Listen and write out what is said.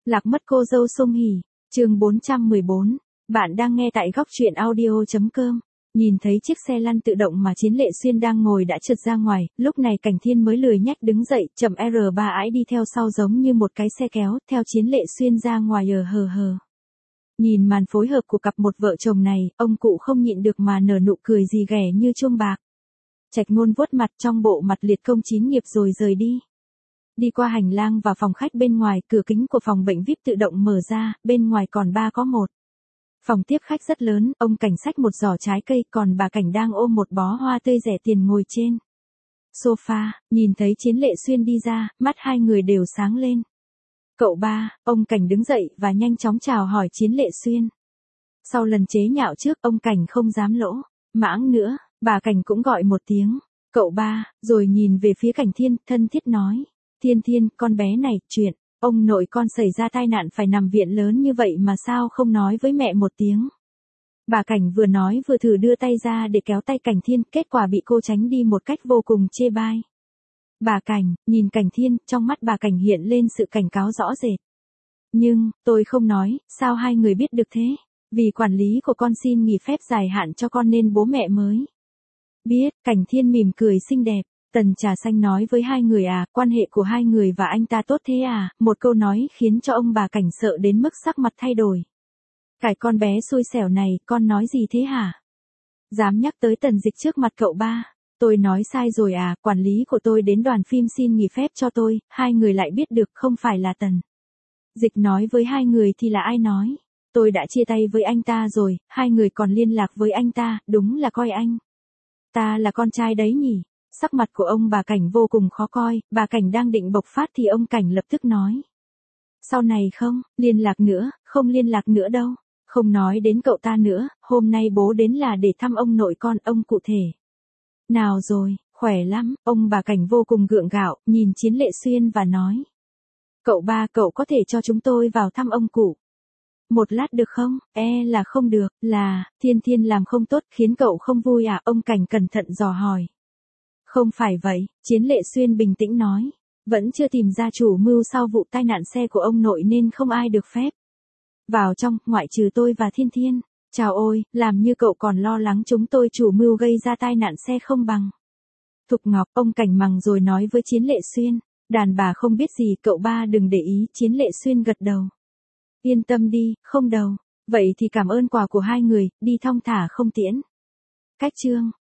Lạc mất cô dâu Song Hỷ, chương 414. Bạn đang nghe tại góc truyện audio.com. Nhìn thấy chiếc xe lăn tự động mà Chiến Lệ Xuyên đang ngồi đã trượt ra ngoài, lúc này Cảnh Thiên mới lười nhác đứng dậy, chậm R3 ái đi theo sau giống như một cái xe kéo, theo Chiến Lệ Xuyên ra ngoài hờ. Nhìn màn phối hợp của cặp một vợ chồng này, ông cụ không nhịn được mà nở nụ cười gì ghẻ như chuông bạc. Trạch Ngôn vuốt mặt trong bộ mặt liệt công chín nghiệp rồi rời đi. Đi qua hành lang và phòng khách bên ngoài, cửa kính của phòng bệnh VIP tự động mở ra, bên ngoài còn 3 có 1. Phòng tiếp khách rất lớn, ông Cảnh xách một giỏ trái cây, còn bà Cảnh đang ôm một bó hoa tươi rẻ tiền ngồi trên sofa, nhìn thấy Chiến Lệ Xuyên đi ra, mắt hai người đều sáng lên. Cậu ba, ông Cảnh đứng dậy và nhanh chóng chào hỏi Chiến Lệ Xuyên. Sau lần chế nhạo trước, ông Cảnh không dám lỗ mãng nữa, bà Cảnh cũng gọi một tiếng, cậu ba, rồi nhìn về phía Cảnh Thiên, thân thiết nói. Thiên, con bé này, chuyện, ông nội con xảy ra tai nạn phải nằm viện lớn như vậy mà sao không nói với mẹ một tiếng. Bà Cảnh vừa nói vừa thử đưa tay ra để kéo tay Cảnh Thiên, kết quả bị cô tránh đi một cách vô cùng chê bai. Bà Cảnh, nhìn Cảnh Thiên, trong mắt bà Cảnh hiện lên sự cảnh cáo rõ rệt. Nhưng, tôi không nói, sao hai người biết được thế? Vì quản lý của con xin nghỉ phép dài hạn cho con nên bố mẹ mới biết. Cảnh Thiên mỉm cười xinh đẹp. Tần Trà Xanh nói với hai người à, quan hệ của hai người và anh ta tốt thế à, một câu nói khiến cho ông bà Cảnh sợ đến mức sắc mặt thay đổi. Cái con bé xui xẻo này, con nói gì thế hả? Dám nhắc tới Tần Dịch trước mặt cậu ba, tôi nói sai rồi à, quản lý của tôi đến đoàn phim xin nghỉ phép cho tôi, hai người lại biết được không phải là Tần Dịch nói với hai người thì là ai nói? Tôi đã chia tay với anh ta rồi, hai người còn liên lạc với anh ta, đúng là coi anh ta là con trai đấy nhỉ? Sắc mặt của ông bà Cảnh vô cùng khó coi, bà Cảnh đang định bộc phát thì ông Cảnh lập tức nói. Sau này không, liên lạc nữa, không liên lạc nữa đâu, không nói đến cậu ta nữa, hôm nay bố đến là để thăm ông nội con, ông cụ thể nào rồi, khỏe lắm, ông bà Cảnh vô cùng gượng gạo, nhìn Chiến Lệ Xuyên và nói. Cậu ba, cậu có thể cho chúng tôi vào thăm ông cụ một lát được không? Là không được, là, Thiên làm không tốt khiến cậu không vui à, ông Cảnh cẩn thận dò hỏi. Không phải vậy, Chiến Lệ Xuyên bình tĩnh nói. Vẫn chưa tìm ra chủ mưu sau vụ tai nạn xe của ông nội nên không ai được phép vào trong, ngoại trừ tôi và Thiên. Chào ôi, làm như cậu còn lo lắng chúng tôi chủ mưu gây ra tai nạn xe không bằng. Thục Ngọc, ông Cảnh mắng rồi nói với Chiến Lệ Xuyên. Đàn bà không biết gì, cậu ba đừng để ý, Chiến Lệ Xuyên gật đầu. Yên tâm đi, không đâu. Vậy thì cảm ơn quà của hai người, đi thong thả không tiễn. Cách chương.